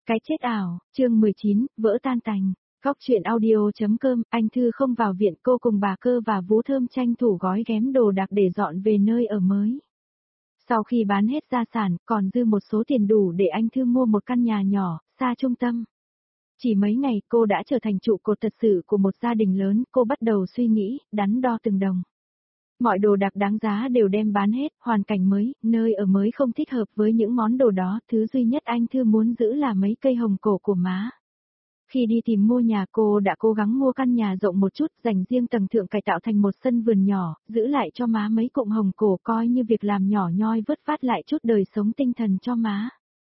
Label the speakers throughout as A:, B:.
A: Cái chết ảo, chương 19, vỡ tan tành. Góc truyện audio.com, anh Thư không vào viện, cô cùng bà Cơ và Vú Thơm tranh thủ gói ghém đồ đạc để dọn về nơi ở mới. Sau khi bán hết gia sản, còn dư một số tiền đủ để anh Thư mua một căn nhà nhỏ, xa trung tâm. Chỉ mấy ngày cô đã trở thành trụ cột thật sự của một gia đình lớn, cô bắt đầu suy nghĩ, đắn đo từng đồng. Mọi đồ đạc đáng giá đều đem bán hết, hoàn cảnh mới, nơi ở mới không thích hợp với những món đồ đó, thứ duy nhất anh Thư muốn giữ là mấy cây hồng cổ của má. Khi đi tìm mua nhà cô đã cố gắng mua căn nhà rộng một chút, dành riêng tầng thượng cải tạo thành một sân vườn nhỏ, giữ lại cho má mấy cụm hồng cổ coi như việc làm nhỏ nhoi vớt vát lại chút đời sống tinh thần cho má.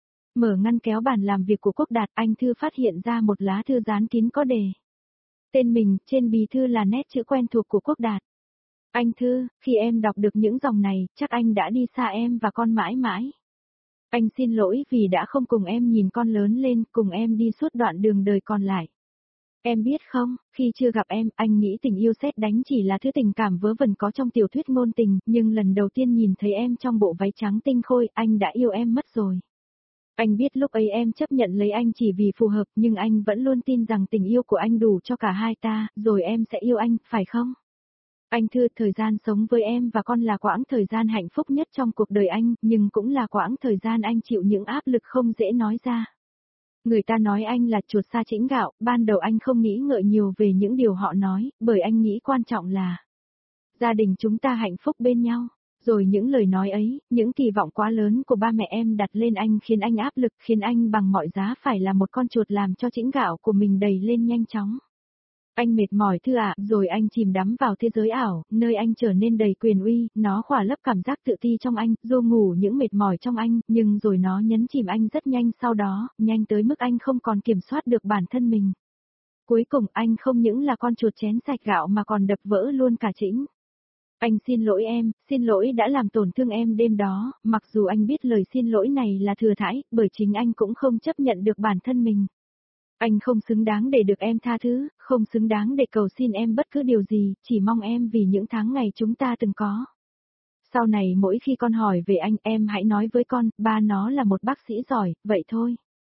A: Mở ngăn kéo bàn làm việc của Quốc Đạt, anh Thư phát hiện ra một lá thư dán kín có đề. Tên mình, trên bì thư là nét chữ quen thuộc của Quốc Đạt. Anh Thư, khi em đọc được những dòng này, chắc anh đã đi xa em và con mãi mãi. Anh xin lỗi vì đã không cùng em nhìn con lớn lên, cùng em đi suốt đoạn đường đời còn lại. Em biết không, khi chưa gặp em, anh nghĩ tình yêu sét đánh chỉ là thứ tình cảm vớ vẩn có trong tiểu thuyết ngôn tình, nhưng lần đầu tiên nhìn thấy em trong bộ váy trắng tinh khôi, anh đã yêu em mất rồi. Anh biết lúc ấy em chấp nhận lấy anh chỉ vì phù hợp, nhưng anh vẫn luôn tin rằng tình yêu của anh đủ cho cả hai ta, rồi em sẽ yêu anh, phải không? Anh Thư, thời gian sống với em và con là quãng thời gian hạnh phúc nhất trong cuộc đời anh, nhưng cũng là quãng thời gian anh chịu những áp lực không dễ nói ra. Người ta nói anh là chuột sa chĩnh gạo, ban đầu anh không nghĩ ngợi nhiều về những điều họ nói, bởi anh nghĩ quan trọng là gia đình chúng ta hạnh phúc bên nhau. Rồi những lời nói ấy, những kỳ vọng quá lớn của ba mẹ em đặt lên anh khiến anh áp lực, khiến anh bằng mọi giá phải là một con chuột làm cho chĩnh gạo của mình đầy lên nhanh chóng. Anh mệt mỏi Thư ạ, rồi anh chìm đắm vào thế giới ảo, nơi anh trở nên đầy quyền uy, nó khỏa lấp cảm giác tự ti trong anh, ru ngủ những mệt mỏi trong anh, nhưng rồi nó nhấn chìm anh rất nhanh sau đó, nhanh tới mức anh không còn kiểm soát được bản thân mình. Cuối cùng anh không những là con chuột chén sạch gạo mà còn đập vỡ luôn cả chĩnh. Anh xin lỗi em, xin lỗi đã làm tổn thương em đêm đó, mặc dù anh biết lời xin lỗi này là thừa thãi, bởi chính anh cũng không chấp nhận được bản thân mình. Anh không xứng đáng để được em tha thứ, không xứng đáng để cầu xin em bất cứ điều gì, chỉ mong em vì những tháng ngày chúng ta từng có. Sau này mỗi khi con hỏi về anh, em hãy nói với con, ba nó là một bác sĩ giỏi, vậy thôi.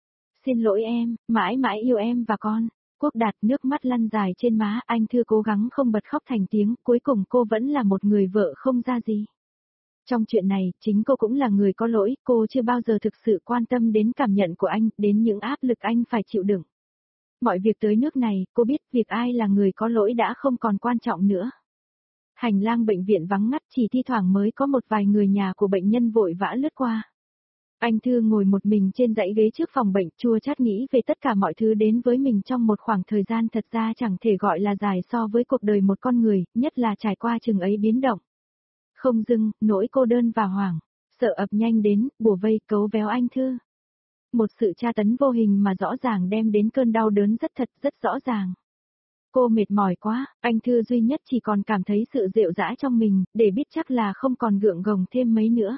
A: Xin lỗi em, mãi mãi yêu em và con. Quốc Đạt, nước mắt lăn dài trên má, anh Thư cố gắng không bật khóc thành tiếng, cuối cùng cô vẫn là một người vợ không ra gì. Trong chuyện này, chính cô cũng là người có lỗi, cô chưa bao giờ thực sự quan tâm đến cảm nhận của anh, đến những áp lực anh phải chịu đựng. Mọi việc tới nước này, cô biết việc ai là người có lỗi đã không còn quan trọng nữa. Hành lang bệnh viện vắng ngắt, chỉ thi thoảng mới có một vài người nhà của bệnh nhân vội vã lướt qua. Anh Thư ngồi một mình trên dãy ghế trước phòng bệnh, chua chát nghĩ về tất cả mọi thứ đến với mình trong một khoảng thời gian thật ra chẳng thể gọi là dài so với cuộc đời một con người, nhất là trải qua chừng ấy biến động. Không dưng, nỗi cô đơn và hoảng, sợ ập nhanh đến, bủa vây cấu véo anh Thư. Một sự tra tấn vô hình mà rõ ràng đem đến cơn đau đớn rất rõ ràng. Cô mệt mỏi quá, anh Thư duy nhất chỉ còn cảm thấy sự dịu dã trong mình, để biết chắc là không còn gượng gồng thêm mấy nữa.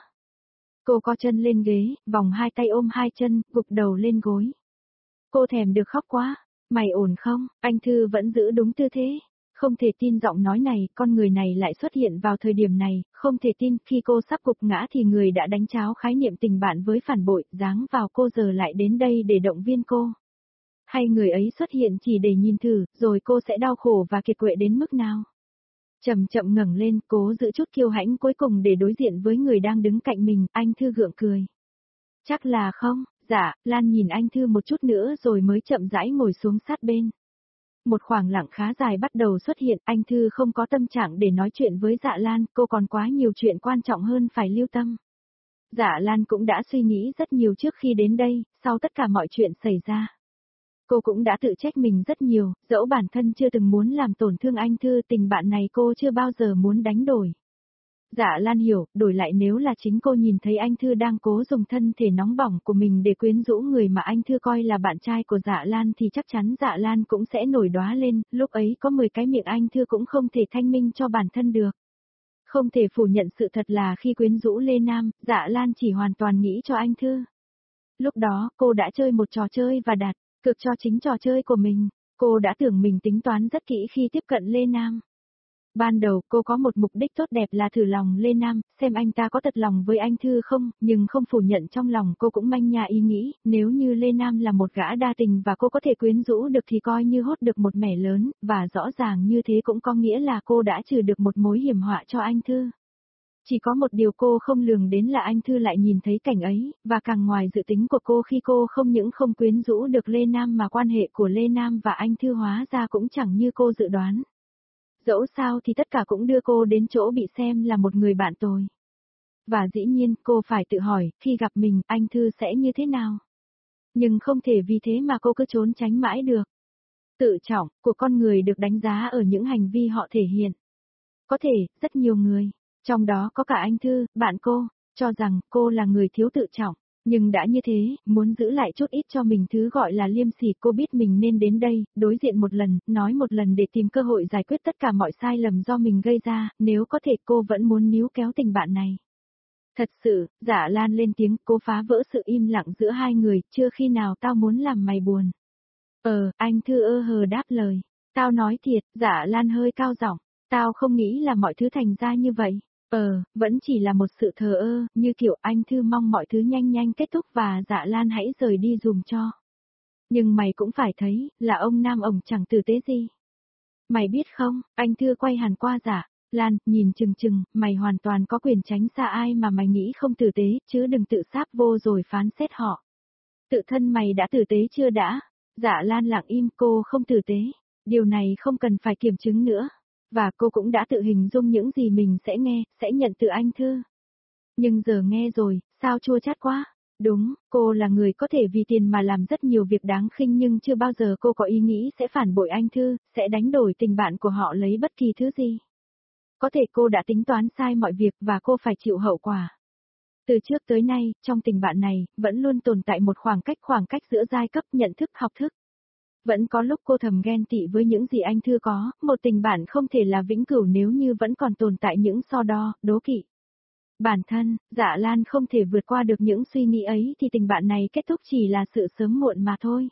A: Cô co chân lên ghế, vòng hai tay ôm hai chân, gục đầu lên gối. Cô thèm được khóc quá, mày ổn không? Anh Thư vẫn giữ đúng tư thế. Không thể tin giọng nói này, con người này lại xuất hiện vào thời điểm này, không thể tin khi cô sắp gục ngã thì người đã đánh tráo khái niệm tình bạn với phản bội, giáng vào cô giờ lại đến đây để động viên cô. Hay người ấy xuất hiện chỉ để nhìn thử, rồi cô sẽ đau khổ và kiệt quệ đến mức nào? Chậm chậm ngẩng lên, cố giữ chút kiêu hãnh cuối cùng để đối diện với người đang đứng cạnh mình, anh Thư gượng cười. Chắc là không, dạ, Lan nhìn anh Thư một chút nữa rồi mới chậm rãi ngồi xuống sát bên. Một khoảng lặng khá dài bắt đầu xuất hiện, anh Thư không có tâm trạng để nói chuyện với Dạ Lan, cô còn quá nhiều chuyện quan trọng hơn phải lưu tâm. Dạ Lan cũng đã suy nghĩ rất nhiều trước khi đến đây, sau tất cả mọi chuyện xảy ra. Cô cũng đã tự trách mình rất nhiều, dẫu bản thân chưa từng muốn làm tổn thương anh Thư, tình bạn này cô chưa bao giờ muốn đánh đổi. Dạ Lan hiểu, đổi lại nếu là chính cô nhìn thấy anh Thư đang cố dùng thân thể nóng bỏng của mình để quyến rũ người mà anh Thư coi là bạn trai của Dạ Lan thì chắc chắn Dạ Lan cũng sẽ nổi đóa lên, lúc ấy có 10 cái miệng anh Thư cũng không thể thanh minh cho bản thân được. Không thể phủ nhận sự thật là khi quyến rũ Lê Nam, Dạ Lan chỉ hoàn toàn nghĩ cho anh Thư. Lúc đó, cô đã chơi một trò chơi và đặt cược cho chính trò chơi của mình, cô đã tưởng mình tính toán rất kỹ khi tiếp cận Lê Nam. Ban đầu cô có một mục đích tốt đẹp là thử lòng Lê Nam, xem anh ta có thật lòng với anh Thư không, nhưng không phủ nhận trong lòng cô cũng manh nha ý nghĩ, nếu như Lê Nam là một gã đa tình và cô có thể quyến rũ được thì coi như hốt được một mẻ lớn, và rõ ràng như thế cũng có nghĩa là cô đã trừ được một mối hiểm họa cho anh Thư. Chỉ có một điều cô không lường đến là anh Thư lại nhìn thấy cảnh ấy, và càng ngoài dự tính của cô khi cô không những không quyến rũ được Lê Nam mà quan hệ của Lê Nam và anh Thư hóa ra cũng chẳng như cô dự đoán. Dẫu sao thì tất cả cũng đưa cô đến chỗ bị xem là một người bạn tồi. Và dĩ nhiên cô phải tự hỏi, khi gặp mình, anh Thư sẽ như thế nào? Nhưng không thể vì thế mà cô cứ trốn tránh mãi được. Tự trọng của con người được đánh giá ở những hành vi họ thể hiện. Có thể, rất nhiều người, trong đó có cả anh Thư, bạn cô, cho rằng cô là người thiếu tự trọng. Nhưng đã như thế, muốn giữ lại chút ít cho mình thứ gọi là liêm sỉ, cô biết mình nên đến đây, đối diện một lần, nói một lần để tìm cơ hội giải quyết tất cả mọi sai lầm do mình gây ra, nếu có thể cô vẫn muốn níu kéo tình bạn này. Thật sự, Dạ Lan lên tiếng, cô phá vỡ sự im lặng giữa hai người, chưa khi nào tao muốn làm mày buồn. Anh Thư ơ hờ đáp lời. Tao nói thiệt, Dạ Lan hơi cao giọng, tao không nghĩ là mọi thứ thành ra như vậy. Vẫn chỉ là một sự thờ ơ, như kiểu anh Thư mong mọi thứ nhanh nhanh kết thúc và Dạ Lan hãy rời đi dùm cho. Nhưng mày cũng phải thấy, là ông Nam ổng chẳng tử tế gì. Mày biết không, anh Thư quay hẳn qua Dạ Lan, nhìn chừng chừng, mày hoàn toàn có quyền tránh xa ai mà mày nghĩ không tử tế, chứ đừng tự sáp vô rồi phán xét họ. Tự thân mày đã tử tế chưa đã? Dạ Lan lặng im, cô không tử tế. Điều này không cần phải kiểm chứng nữa. Và cô cũng đã tự hình dung những gì mình sẽ nghe, sẽ nhận từ anh Thư. Nhưng giờ nghe rồi, sao chua chát quá? Đúng, cô là người có thể vì tiền mà làm rất nhiều việc đáng khinh nhưng chưa bao giờ cô có ý nghĩ sẽ phản bội anh Thư, sẽ đánh đổi tình bạn của họ lấy bất kỳ thứ gì. Có thể cô đã tính toán sai mọi việc và cô phải chịu hậu quả. Từ trước tới nay, trong tình bạn này, vẫn luôn tồn tại một khoảng cách giữa giai cấp nhận thức học thức. Vẫn có lúc cô thầm ghen tị với những gì anh Thư có, một tình bạn không thể là vĩnh cửu nếu như vẫn còn tồn tại những so đo, đố kỵ. Bản thân, Dạ Lan không thể vượt qua được những suy nghĩ ấy thì tình bạn này kết thúc chỉ là sự sớm muộn mà thôi.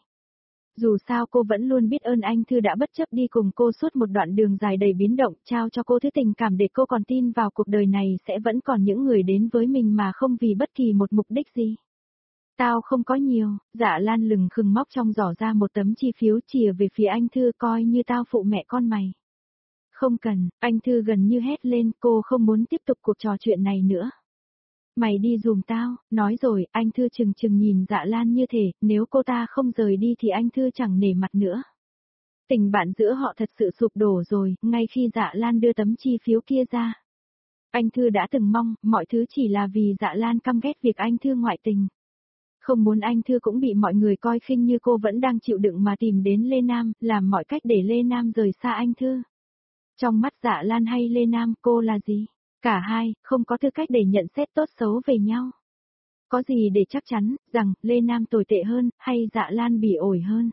A: Dù sao cô vẫn luôn biết ơn anh Thư đã bất chấp đi cùng cô suốt một đoạn đường dài đầy biến động, trao cho cô thứ tình cảm để cô còn tin vào cuộc đời này sẽ vẫn còn những người đến với mình mà không vì bất kỳ một mục đích gì. Tao không có nhiều, Dạ Lan lừng khừng móc trong giỏ ra một tấm chi phiếu chìa về phía anh Thư, coi như tao phụ mẹ con mày. Không cần, anh Thư gần như hét lên, cô không muốn tiếp tục cuộc trò chuyện này nữa. Mày đi dùm tao, nói rồi, anh Thư chừng chừng nhìn Dạ Lan như thể, nếu cô ta không rời đi thì anh Thư chẳng nể mặt nữa. Tình bạn giữa họ thật sự sụp đổ rồi, ngay khi Dạ Lan đưa tấm chi phiếu kia ra. Anh Thư đã từng mong, mọi thứ chỉ là vì Dạ Lan căm ghét việc anh Thư ngoại tình. Không muốn anh Thư cũng bị mọi người coi khinh như cô vẫn đang chịu đựng mà tìm đến Lê Nam, làm mọi cách để Lê Nam rời xa anh Thư. Trong mắt Dạ Lan hay Lê Nam, cô là gì? Cả hai, không có tư cách để nhận xét tốt xấu về nhau. Có gì để chắc chắn, rằng, Lê Nam tồi tệ hơn, hay Dạ Lan bỉ ổi hơn?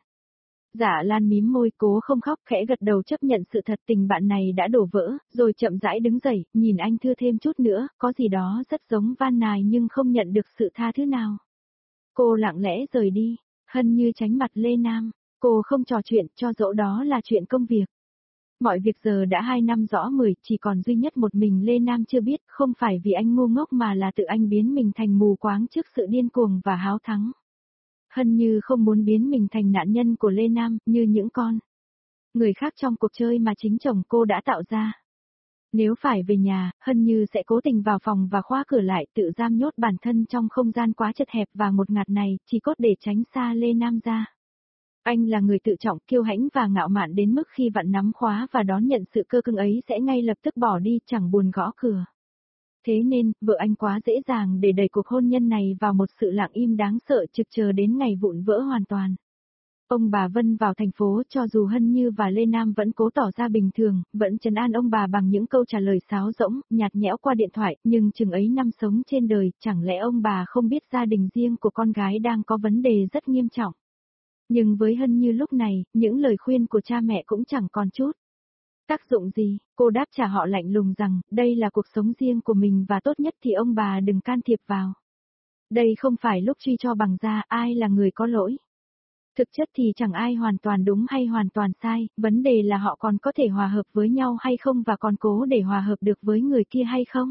A: Dạ Lan mím môi cố không khóc, khẽ gật đầu chấp nhận sự thật tình bạn này đã đổ vỡ, rồi chậm rãi đứng dậy, nhìn anh Thư thêm chút nữa, có gì đó rất giống van nài nhưng không nhận được sự tha thứ nào. Cô lặng lẽ rời đi, hân như tránh mặt Lê Nam, cô không trò chuyện cho dẫu đó là chuyện công việc. Mọi việc giờ đã 2 năm rõ 10, chỉ còn duy nhất một mình Lê Nam chưa biết, không phải vì anh ngu ngốc mà là tự anh biến mình thành mù quáng trước sự điên cuồng và háo thắng. Hân như không muốn biến mình thành nạn nhân của Lê Nam, như những con người khác trong cuộc chơi mà chính chồng cô đã tạo ra. Nếu phải về nhà, Hân Như sẽ cố tình vào phòng và khóa cửa lại, tự giam nhốt bản thân trong không gian quá chật hẹp và ngột ngạt này, chỉ cốt để tránh xa Lê Nam ra. Anh là người tự trọng, kiêu hãnh và ngạo mạn đến mức khi vặn nắm khóa và đón nhận sự cơ cưng ấy sẽ ngay lập tức bỏ đi, chẳng buồn gõ cửa. Thế nên, vợ anh quá dễ dàng để đẩy cuộc hôn nhân này vào một sự lặng im đáng sợ trực chờ đến ngày vụn vỡ hoàn toàn. Ông bà Vân vào thành phố cho dù Hân Như và Lê Nam vẫn cố tỏ ra bình thường, vẫn trấn an ông bà bằng những câu trả lời sáo rỗng, nhạt nhẽo qua điện thoại, nhưng chừng ấy năm sống trên đời, chẳng lẽ ông bà không biết gia đình riêng của con gái đang có vấn đề rất nghiêm trọng. Nhưng với Hân Như lúc này, những lời khuyên của cha mẹ cũng chẳng còn chút tác dụng gì, cô đáp trả họ lạnh lùng rằng, đây là cuộc sống riêng của mình và tốt nhất thì ông bà đừng can thiệp vào. Đây không phải lúc truy cho bằng ra ai là người có lỗi. Thực chất thì chẳng ai hoàn toàn đúng hay hoàn toàn sai, vấn đề là họ còn có thể hòa hợp với nhau hay không và còn cố để hòa hợp được với người kia hay không.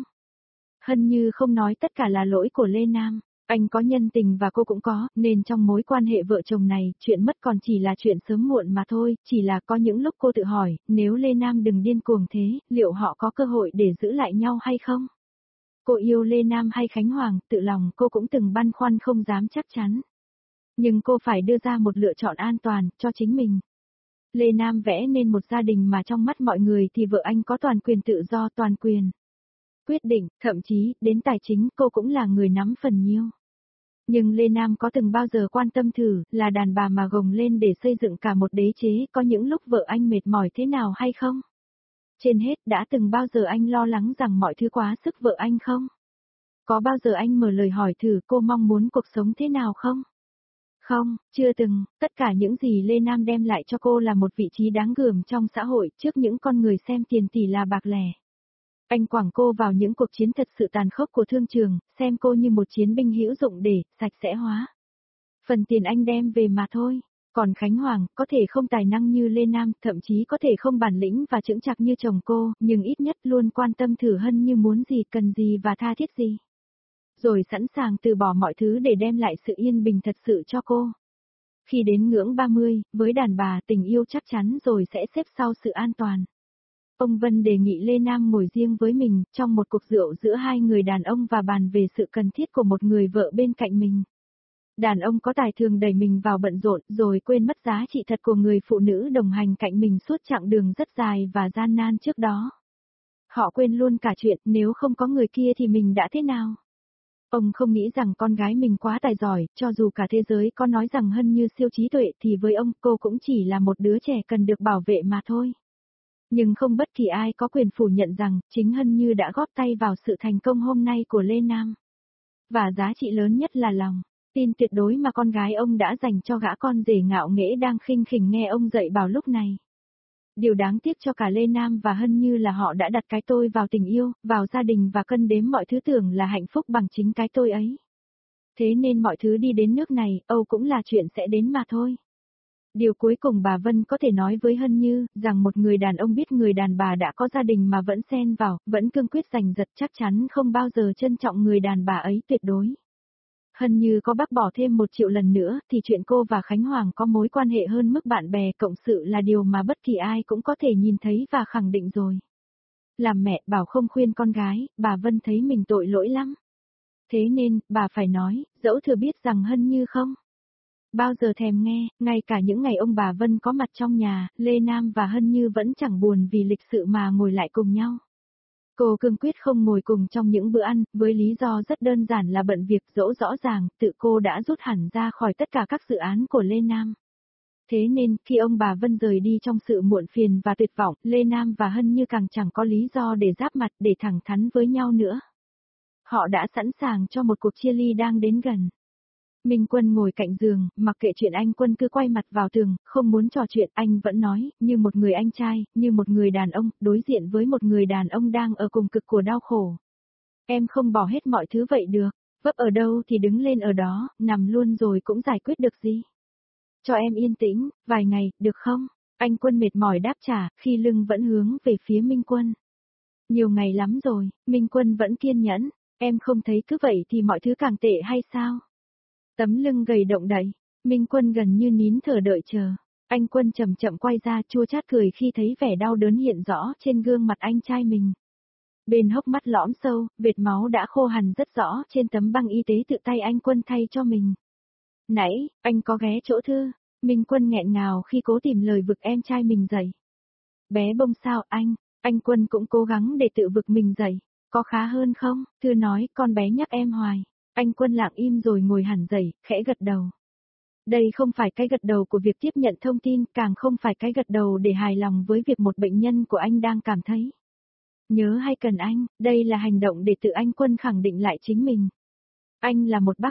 A: Hân Như không nói tất cả là lỗi của Lê Nam. Anh có nhân tình và cô cũng có, nên trong mối quan hệ vợ chồng này, chuyện mất còn chỉ là chuyện sớm muộn mà thôi, chỉ là có những lúc cô tự hỏi, nếu Lê Nam đừng điên cuồng thế, liệu họ có cơ hội để giữ lại nhau hay không? Cô yêu Lê Nam hay Khánh Hoàng, tự lòng cô cũng từng băn khoăn không dám chắc chắn. Nhưng cô phải đưa ra một lựa chọn an toàn, cho chính mình. Lê Nam vẽ nên một gia đình mà trong mắt mọi người thì vợ anh có toàn quyền tự do toàn quyền. Quyết định, thậm chí, đến tài chính cô cũng là người nắm phần nhiêu. Nhưng Lê Nam có từng bao giờ quan tâm thử, là đàn bà mà gồng lên để xây dựng cả một đế chế, có những lúc vợ anh mệt mỏi thế nào hay không? Trên hết, đã từng bao giờ anh lo lắng rằng mọi thứ quá sức vợ anh không? Có bao giờ anh mở lời hỏi thử cô mong muốn cuộc sống thế nào không? Không, chưa từng, tất cả những gì Lê Nam đem lại cho cô là một vị trí đáng gờm trong xã hội trước những con người xem tiền tỷ là bạc lẻ. Anh quẳng cô vào những cuộc chiến thật sự tàn khốc của thương trường, xem cô như một chiến binh hữu dụng để sạch sẽ hóa. Phần tiền anh đem về mà thôi. Còn Khánh Hoàng, có thể không tài năng như Lê Nam, thậm chí có thể không bản lĩnh và chững chạc như chồng cô, nhưng ít nhất luôn quan tâm thử Hân Như muốn gì, cần gì và tha thiết gì. Rồi sẵn sàng từ bỏ mọi thứ để đem lại sự yên bình thật sự cho cô. Khi đến ngưỡng 30, với đàn bà tình yêu chắc chắn rồi sẽ xếp sau sự an toàn. Ông Vân đề nghị Lê Nam ngồi riêng với mình, trong một cuộc rượu giữa hai người đàn ông và bàn về sự cần thiết của một người vợ bên cạnh mình. Đàn ông có tài thường đẩy mình vào bận rộn, rồi quên mất giá trị thật của người phụ nữ đồng hành cạnh mình suốt chặng đường rất dài và gian nan trước đó. Họ quên luôn cả chuyện, nếu không có người kia thì mình đã thế nào? Ông không nghĩ rằng con gái mình quá tài giỏi, cho dù cả thế giới có nói rằng Hân Như siêu trí tuệ thì với ông cô cũng chỉ là một đứa trẻ cần được bảo vệ mà thôi. Nhưng không bất kỳ ai có quyền phủ nhận rằng chính Hân Như đã góp tay vào sự thành công hôm nay của Lê Nam. Và giá trị lớn nhất là lòng tin tuyệt đối mà con gái ông đã dành cho gã con rể ngạo nghễ đang khinh khỉnh nghe ông dạy bảo lúc này. Điều đáng tiếc cho cả Lê Nam và Hân Như là họ đã đặt cái tôi vào tình yêu, vào gia đình và cân đếm mọi thứ tưởng là hạnh phúc bằng chính cái tôi ấy. Thế nên mọi thứ đi đến nước này, Âu cũng là chuyện sẽ đến mà thôi. Điều cuối cùng bà Vân có thể nói với Hân Như, rằng một người đàn ông biết người đàn bà đã có gia đình mà vẫn xen vào, vẫn cương quyết giành giật chắc chắn không bao giờ trân trọng người đàn bà ấy tuyệt đối. Hân Như có bác bỏ thêm 1 triệu lần nữa, thì chuyện cô và Khánh Hoàng có mối quan hệ hơn mức bạn bè cộng sự là điều mà bất kỳ ai cũng có thể nhìn thấy và khẳng định rồi. Làm mẹ bảo không khuyên con gái, bà Vân thấy mình tội lỗi lắm. Thế nên, bà phải nói, dẫu thừa biết rằng Hân Như không bao giờ thèm nghe, ngay cả những ngày ông bà Vân có mặt trong nhà, Lê Nam và Hân Như vẫn chẳng buồn vì lịch sự mà ngồi lại cùng nhau. Cô cương quyết không ngồi cùng trong những bữa ăn, với lý do rất đơn giản là bận việc dẫu rõ ràng, tự cô đã rút hẳn ra khỏi tất cả các dự án của Lê Nam. Thế nên, khi ông bà Vân rời đi trong sự muộn phiền và tuyệt vọng, Lê Nam và Hân Như càng chẳng có lý do để giáp mặt để thẳng thắn với nhau nữa. Họ đã sẵn sàng cho một cuộc chia ly đang đến gần. Minh Quân ngồi cạnh giường, mặc kệ chuyện anh Quân cứ quay mặt vào tường, không muốn trò chuyện, anh vẫn nói, như một người anh trai, như một người đàn ông, đối diện với một người đàn ông đang ở cùng cực của đau khổ. Em không bỏ hết mọi thứ vậy được, vấp ở đâu thì đứng lên ở đó, nằm luôn rồi cũng giải quyết được gì. Cho em yên tĩnh, vài ngày, được không? Anh Quân mệt mỏi đáp trả, khi lưng vẫn hướng về phía Minh Quân. Nhiều ngày lắm rồi, Minh Quân vẫn kiên nhẫn, em không thấy cứ vậy thì mọi thứ càng tệ hay sao? Tấm lưng gầy động đậy, Minh Quân gần như nín thở đợi chờ. Anh Quân chậm chậm quay ra chua chát cười khi thấy vẻ đau đớn hiện rõ trên gương mặt anh trai mình. Bên hốc mắt lõm sâu, vệt máu đã khô hằn rất rõ trên tấm băng y tế tự tay anh Quân thay cho mình. Nãy, anh có ghé chỗ Thư, Minh Quân nghẹn ngào khi cố tìm lời vực em trai mình dậy. Bé bông sao anh Quân cũng cố gắng để tự vực mình dậy, có khá hơn không? Thư nói, con bé nhắc em hoài. Anh Quân lặng im rồi ngồi hẳn dậy, khẽ gật đầu. Đây không phải cái gật đầu của việc tiếp nhận thông tin, càng không phải cái gật đầu để hài lòng với việc một bệnh nhân của anh đang cảm thấy nhớ hay cần anh, đây là hành động để tự anh Quân khẳng định lại chính mình. Anh là một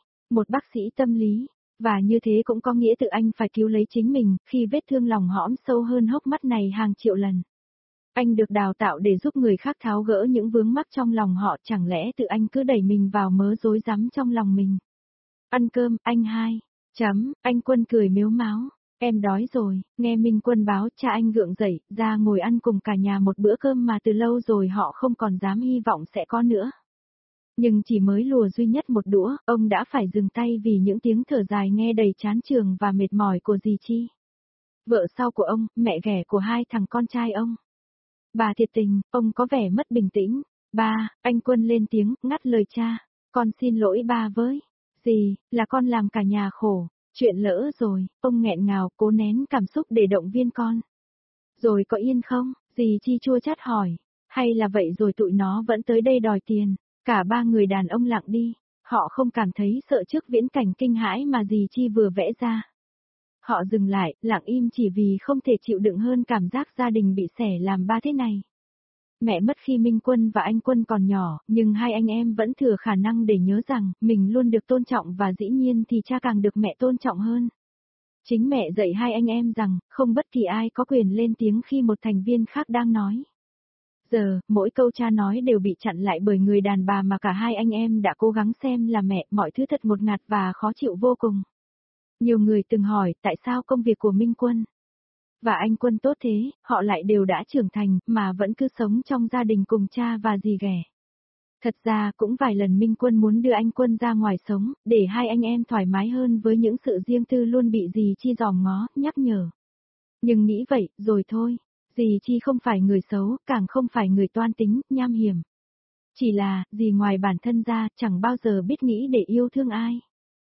A: bác sĩ tâm lý, và như thế cũng có nghĩa tự anh phải cứu lấy chính mình, khi vết thương lòng hõm sâu hơn hốc mắt này hàng triệu lần. Anh được đào tạo để giúp người khác tháo gỡ những vướng mắc trong lòng họ, chẳng lẽ tự anh cứ đẩy mình vào mớ rối rắm trong lòng mình. Ăn cơm, anh hai. Anh Quân cười mếu máo. Em đói rồi, nghe Minh Quân báo cha anh gượng dậy, ra ngồi ăn cùng cả nhà một bữa cơm mà từ lâu rồi họ không còn dám hy vọng sẽ có nữa. Nhưng chỉ mới lùa duy nhất một đũa, ông đã phải dừng tay vì những tiếng thở dài nghe đầy chán chường và mệt mỏi của dì Chi. Vợ sau của ông, mẹ ghẻ của hai thằng con trai ông. Bà thiệt tình, ông có vẻ mất bình tĩnh. Ba, anh Quân lên tiếng, ngắt lời cha. Con xin lỗi ba với. Dì, là con làm cả nhà khổ. Chuyện lỡ rồi, ông nghẹn ngào cố nén cảm xúc để động viên con. Rồi có yên không? Dì Chi chua chát hỏi. Hay là vậy rồi tụi nó vẫn tới đây đòi tiền? Cả ba người đàn ông lặng đi. Họ không cảm thấy sợ trước viễn cảnh kinh hãi mà dì Chi vừa vẽ ra. Họ dừng lại, lặng im chỉ vì không thể chịu đựng hơn cảm giác gia đình bị xẻ làm ba thế này. Mẹ mất khi Minh Quân và anh Quân còn nhỏ, nhưng hai anh em vẫn thừa khả năng để nhớ rằng, mình luôn được tôn trọng và dĩ nhiên thì cha càng được mẹ tôn trọng hơn. Chính mẹ dạy hai anh em rằng, không bất kỳ ai có quyền lên tiếng khi một thành viên khác đang nói. Giờ, mỗi câu cha nói đều bị chặn lại bởi người đàn bà mà cả hai anh em đã cố gắng xem là mẹ, mọi thứ thật ngột ngạt và khó chịu vô cùng. Nhiều người từng hỏi tại sao công việc của Minh Quân và anh Quân tốt thế, họ lại đều đã trưởng thành mà vẫn cứ sống trong gia đình cùng cha và dì ghẻ. Thật ra cũng vài lần Minh Quân muốn đưa anh Quân ra ngoài sống, để hai anh em thoải mái hơn với những sự riêng tư luôn bị dì Chi dòm ngó, nhắc nhở. Nhưng nghĩ vậy, rồi thôi, dì Chi không phải người xấu, càng không phải người toan tính, nham hiểm. Chỉ là, dì ngoài bản thân ra, chẳng bao giờ biết nghĩ để yêu thương ai.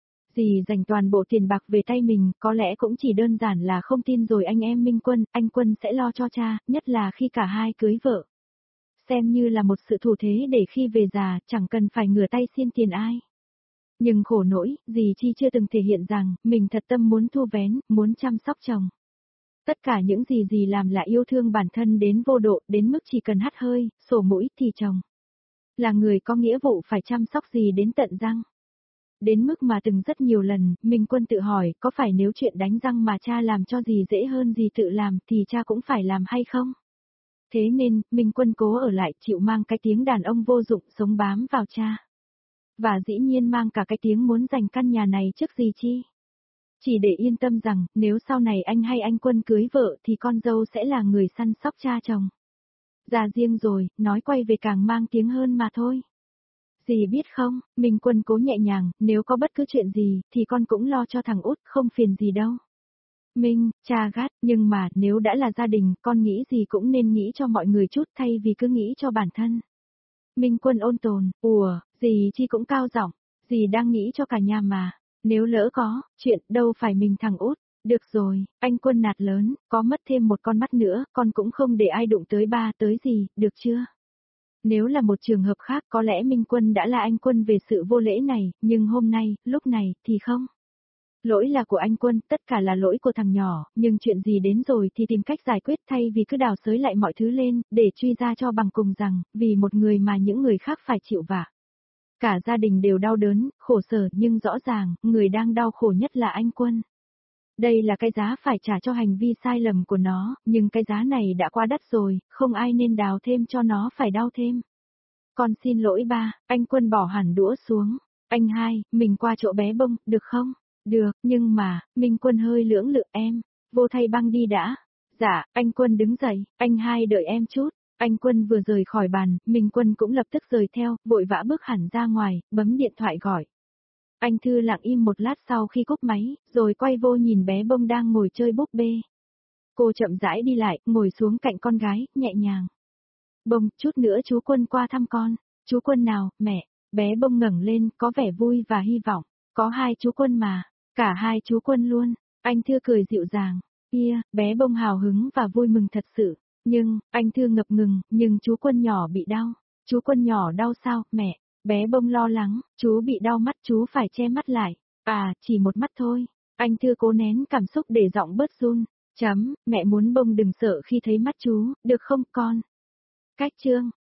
A: Dì dành toàn bộ tiền bạc về tay mình, có lẽ cũng chỉ đơn giản là không tin rồi anh em Minh Quân, anh Quân sẽ lo cho cha, nhất là khi cả hai cưới vợ. Xem như là một sự thủ thế để khi về già, chẳng cần phải ngửa tay xin tiền ai. Nhưng khổ nỗi, dì Chi chưa từng thể hiện rằng, mình thật tâm muốn thu vén, muốn chăm sóc chồng. Tất cả những gì dì làm là yêu thương bản thân đến vô độ, đến mức chỉ cần hắt hơi, sổ mũi thì chồng. Là người có nghĩa vụ phải chăm sóc dì đến tận răng. Đến mức mà từng rất nhiều lần, Minh Quân tự hỏi, có phải nếu chuyện đánh răng mà cha làm cho dì dễ hơn dì tự làm, thì cha cũng phải làm hay không? Thế nên, Minh Quân cố ở lại, chịu mang cái tiếng đàn ông vô dụng sống bám vào cha. Và dĩ nhiên mang cả cái tiếng muốn giành căn nhà này trước dì Chi. Chỉ để yên tâm rằng, nếu sau này anh hay anh Quân cưới vợ thì con dâu sẽ là người săn sóc cha chồng. Già riêng rồi, nói quay về càng mang tiếng hơn mà thôi. Dì biết không, Minh Quân cố nhẹ nhàng, nếu có bất cứ chuyện gì, thì con cũng lo cho thằng út, không phiền gì đâu. Minh, cha gắt, nhưng mà, nếu đã là gia đình, con nghĩ gì cũng nên nghĩ cho mọi người chút thay vì cứ nghĩ cho bản thân. Minh Quân ôn tồn, dì Chi cũng cao giọng, dì đang nghĩ cho cả nhà mà, nếu lỡ có, chuyện đâu phải mình thằng út. Được rồi, anh Quân nạt lớn, có mất thêm một con mắt nữa, con cũng không để ai đụng tới ba tới gì, được chưa? Nếu là một trường hợp khác có lẽ Minh Quân đã là anh Quân về sự vô lễ này, nhưng hôm nay, lúc này, thì không. Lỗi là của anh Quân, tất cả là lỗi của thằng nhỏ, nhưng chuyện gì đến rồi thì tìm cách giải quyết thay vì cứ đào xới lại mọi thứ lên, để truy ra cho bằng cùng rằng, vì một người mà những người khác phải chịu vạ. Cả gia đình đều đau đớn, khổ sở nhưng rõ ràng, người đang đau khổ nhất là anh Quân. Đây là cái giá phải trả cho hành vi sai lầm của nó, nhưng cái giá này đã quá đắt rồi, không ai nên đào thêm cho nó phải đau thêm. Con xin lỗi ba, anh Quân bỏ hẳn đũa xuống. Anh hai, mình qua chỗ bé Bông, được không? Được, nhưng mà, Minh Quân hơi lưỡng lự em. Vô thay băng đi đã. Dạ, anh Quân đứng dậy, anh hai đợi em chút. Anh Quân vừa rời khỏi bàn, Minh Quân cũng lập tức rời theo, vội vã bước hẳn ra ngoài, bấm điện thoại gọi. Anh Thư lặng im một lát sau khi cúp máy, rồi quay vô nhìn bé Bông đang ngồi chơi búp bê. Cô chậm rãi đi lại, ngồi xuống cạnh con gái, nhẹ nhàng. Bông, chút nữa chú Quân qua thăm con. Chú Quân nào, mẹ? Bé Bông ngẩng lên, có vẻ vui và hy vọng. Có hai chú Quân mà, cả hai chú Quân luôn. Anh Thư cười dịu dàng. Kia, bé Bông hào hứng và vui mừng thật sự. Nhưng, anh Thư ngập ngừng, nhưng chú Quân nhỏ bị đau. Chú Quân nhỏ đau sao, mẹ? Bé Bông lo lắng, chú bị đau mắt chú phải che mắt lại. À, chỉ một mắt thôi. Anh Thư cố nén cảm xúc để giọng bớt run. Mẹ muốn Bông đừng sợ khi thấy mắt chú, được không con? Cách chương